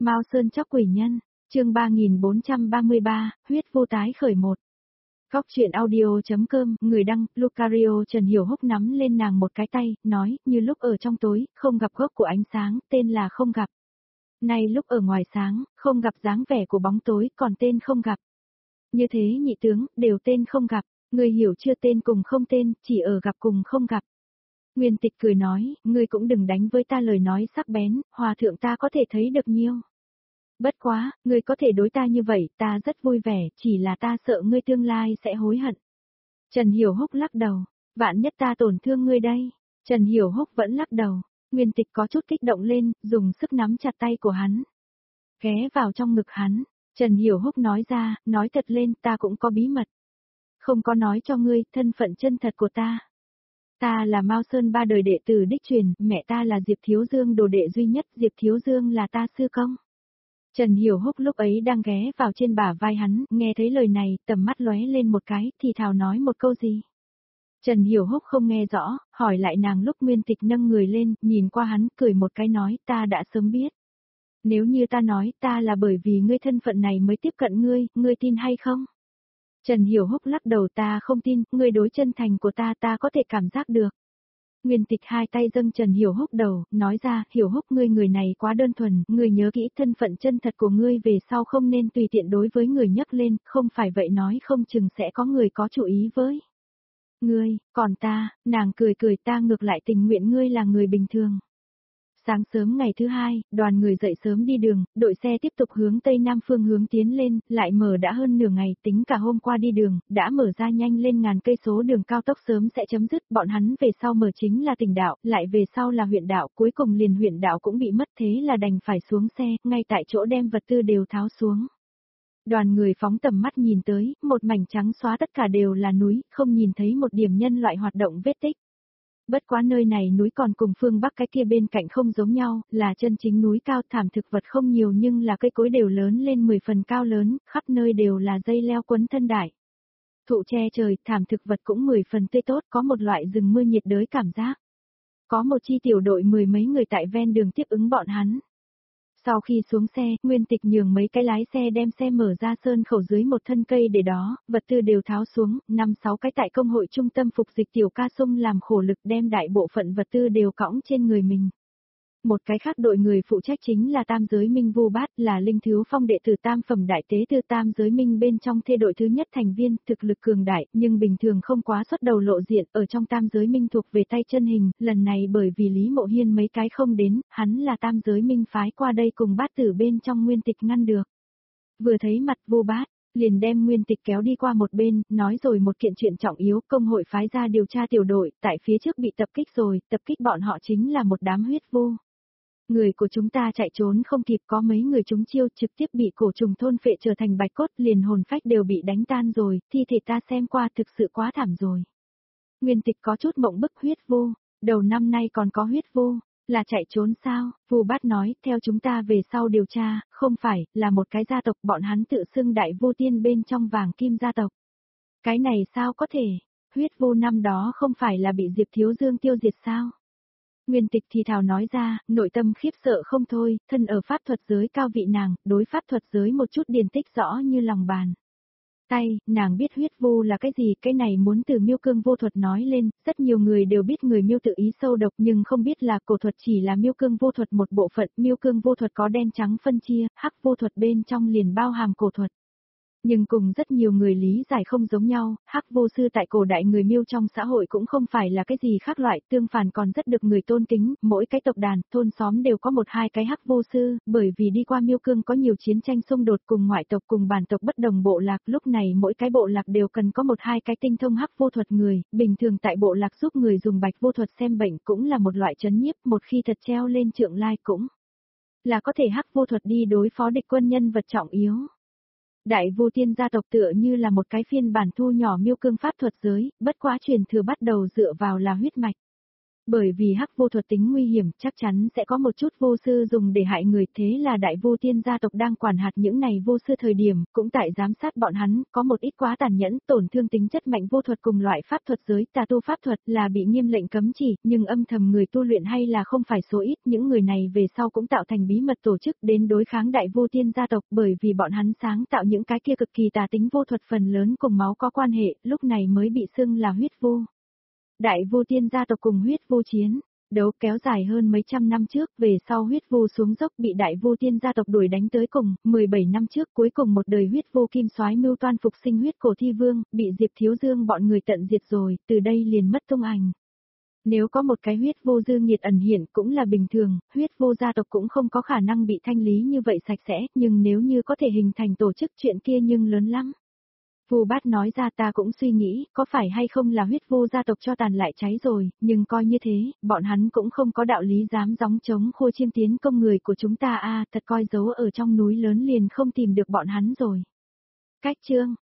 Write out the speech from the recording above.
Mao Sơn chóc quỷ nhân, chương 3433, huyết vô tái khởi một. Góc chuyện audio.com, người đăng, Lucario. Trần Hiểu Húc nắm lên nàng một cái tay, nói, như lúc ở trong tối, không gặp gốc của ánh sáng, tên là không gặp. Nay lúc ở ngoài sáng, không gặp dáng vẻ của bóng tối, còn tên không gặp. Như thế nhị tướng, đều tên không gặp, người hiểu chưa, tên cùng không tên, chỉ ở gặp cùng không gặp. Nguyên Tịch cười nói, ngươi cũng đừng đánh với ta lời nói sắc bén, hòa thượng ta có thể thấy được nhiêu. Bất quá, ngươi có thể đối ta như vậy, ta rất vui vẻ, chỉ là ta sợ ngươi tương lai sẽ hối hận. Trần Hiểu Húc lắc đầu, vạn nhất ta tổn thương ngươi đây. Trần Hiểu Húc vẫn lắc đầu, Nguyên Tịch có chút kích động lên, dùng sức nắm chặt tay của hắn. Ghé vào trong ngực hắn, Trần Hiểu Húc nói ra, nói thật lên, ta cũng có bí mật. Không có nói cho ngươi, thân phận chân thật của ta. Ta là Mao Sơn ba đời đệ tử đích truyền, mẹ ta là Diệp Thiếu Dương đồ đệ duy nhất, Diệp Thiếu Dương là ta sư công. Trần Hiểu Húc lúc ấy đang ghé vào trên bả vai hắn, nghe thấy lời này, tầm mắt lóe lên một cái, thì thào nói một câu gì. Trần Hiểu Húc không nghe rõ, hỏi lại nàng lúc Nguyên Tịch nâng người lên, nhìn qua hắn, cười một cái nói, ta đã sớm biết. Nếu như ta nói, ta là bởi vì ngươi thân phận này mới tiếp cận ngươi tin hay không? Trần Hiểu Húc lắc đầu, ta không tin, ngươi đối chân thành của ta có thể cảm giác được. Nguyên Tịch hai tay dâng Trần Hiểu Húc đầu, nói ra, Hiểu Húc ngươi người này quá đơn thuần, ngươi nhớ kỹ thân phận chân thật của ngươi về sau không nên tùy tiện đối với người nhắc lên, không phải vậy nói không chừng sẽ có người có chủ ý với. Ngươi, còn ta, nàng cười cười, ta ngược lại tình nguyện ngươi là người bình thường. Sáng sớm ngày thứ hai, đoàn người dậy sớm đi đường, đội xe tiếp tục hướng tây nam phương hướng tiến lên, lại mở đã hơn nửa ngày, tính cả hôm qua đi đường, đã mở ra nhanh lên ngàn cây số đường cao tốc sớm sẽ chấm dứt, bọn hắn về sau mở chính là tỉnh đạo, lại về sau là huyện đạo, cuối cùng liền huyện đạo cũng bị mất, thế là đành phải xuống xe, ngay tại chỗ đem vật tư đều tháo xuống. Đoàn người phóng tầm mắt nhìn tới, một mảnh trắng xóa tất cả đều là núi, không nhìn thấy một điểm nhân loại hoạt động vết tích. Bất quá nơi này núi còn cùng phương Bắc cái kia bên cạnh không giống nhau, là chân chính núi cao, thảm thực vật không nhiều nhưng là cây cối đều lớn lên 10 phần cao lớn, khắp nơi đều là dây leo quấn thân đại. Thụ che trời, thảm thực vật cũng 10 phần tươi tốt, có một loại rừng mưa nhiệt đới cảm giác. Có một chi tiểu đội 10 mấy người tại ven đường tiếp ứng bọn hắn. Sau khi xuống xe, Nguyên Tịch nhường mấy cái lái xe đem xe mở ra sơn khẩu dưới một thân cây để đó, vật tư đều tháo xuống, 5-6 cái tại công hội trung tâm phục dịch tiểu ca sung làm khổ lực đem đại bộ phận vật tư đều cõng trên người mình. Một cái khác đội người phụ trách chính là Tam Giới Minh Vu Bát, là Linh Thiếu Phong đệ tử tam phẩm đại tế tư Tam Giới Minh bên trong thê đội thứ nhất thành viên, thực lực cường đại, nhưng bình thường không quá xuất đầu lộ diện, ở trong Tam Giới Minh thuộc về tay chân hình, lần này bởi vì Lý Mộ Hiên mấy cái không đến, hắn là Tam Giới Minh phái qua đây cùng Bát tử bên trong Nguyên Tịch ngăn được. Vừa thấy mặt Vu Bát, liền đem Nguyên Tịch kéo đi qua một bên, nói rồi một kiện chuyện trọng yếu, công hội phái ra điều tra tiểu đội, tại phía trước bị tập kích rồi, tập kích bọn họ chính là một đám huyết vu. Người của chúng ta chạy trốn không kịp, có mấy người chúng chiêu trực tiếp bị cổ trùng thôn phệ trở thành bạch cốt, liền hồn phách đều bị đánh tan rồi, thi thể ta xem qua thực sự quá thảm rồi. Nguyên Tịch có chút mộng bức, huyết vu, đầu năm nay còn có huyết vu, là chạy trốn sao? Vu Bát nói, theo chúng ta về sau điều tra, không phải, là một cái gia tộc, bọn hắn tự xưng đại vu tiên bên trong vàng kim gia tộc. Cái này sao có thể? Huyết vu năm đó không phải là bị Diệp Thiếu Dương tiêu diệt sao? Nguyên Tịch thì thào nói ra, nội tâm khiếp sợ không thôi, thân ở pháp thuật giới cao vị nàng, đối pháp thuật giới một chút điển tích rõ như lòng bàn tay, nàng biết huyết vu là cái gì, cái này muốn từ Miêu Cương vô thuật nói lên, rất nhiều người đều biết người Miêu tự ý sâu độc nhưng không biết là cổ thuật chỉ là Miêu Cương vô thuật một bộ phận, Miêu Cương vô thuật có đen trắng phân chia, hắc vô thuật bên trong liền bao hàm cổ thuật. Nhưng cùng rất nhiều người lý giải không giống nhau, hắc vô sư tại cổ đại người Miêu trong xã hội cũng không phải là cái gì khác loại, tương phản còn rất được người tôn kính, mỗi cái tộc đàn, thôn xóm đều có 1-2 cái hắc vô sư, bởi vì đi qua Miêu Cương có nhiều chiến tranh xung đột cùng ngoại tộc cùng bản tộc bất đồng bộ lạc, lúc này mỗi cái bộ lạc đều cần có 1-2 cái tinh thông hắc vô thuật người, bình thường tại bộ lạc giúp người dùng bạch vô thuật xem bệnh cũng là một loại trấn nhiếp, một khi thật treo lên trượng lai cũng là có thể hắc vô thuật đi đối phó địch quân nhân vật trọng yếu. Đại Vu Tiên gia tộc tựa như là một cái phiên bản thu nhỏ Miêu Cương pháp thuật giới, bất quá truyền thừa bắt đầu dựa vào là huyết mạch. Bởi vì hắc vô thuật tính nguy hiểm, chắc chắn sẽ có một chút vô sư dùng để hại người, thế là đại vô tiên gia tộc đang quản hạt những này vô sư thời điểm, cũng tại giám sát bọn hắn, có một ít quá tàn nhẫn, tổn thương tính chất mạnh vô thuật cùng loại pháp thuật giới, tà tu pháp thuật là bị nghiêm lệnh cấm chỉ, nhưng âm thầm người tu luyện hay là không phải số ít, những người này về sau cũng tạo thành bí mật tổ chức đến đối kháng đại vô tiên gia tộc, bởi vì bọn hắn sáng tạo những cái kia cực kỳ tà tính vô thuật phần lớn cùng máu có quan hệ, lúc này mới bị xưng là huyết vô. Đại vô tiên gia tộc cùng huyết vô chiến, đấu kéo dài hơn mấy trăm năm trước, về sau huyết vô xuống dốc bị đại vô tiên gia tộc đuổi đánh tới cùng, 17 năm trước cuối cùng một đời huyết vô kim soái mưu toan phục sinh huyết cổ thi vương, bị Diệp Thiếu Dương bọn người tận diệt rồi, từ đây liền mất tung ảnh. Nếu có một cái huyết vô dư nghiệt ẩn hiện cũng là bình thường, huyết vô gia tộc cũng không có khả năng bị thanh lý như vậy sạch sẽ, nhưng nếu như có thể hình thành tổ chức chuyện kia nhưng lớn lắm. Phù Bát nói ra ta cũng suy nghĩ, có phải hay không là huyết vô gia tộc cho tàn lại cháy rồi, nhưng coi như thế, bọn hắn cũng không có đạo lý dám gióng chống khô chiêm tiến công người của chúng ta thật coi giấu ở trong núi lớn liền không tìm được bọn hắn rồi. Cách chương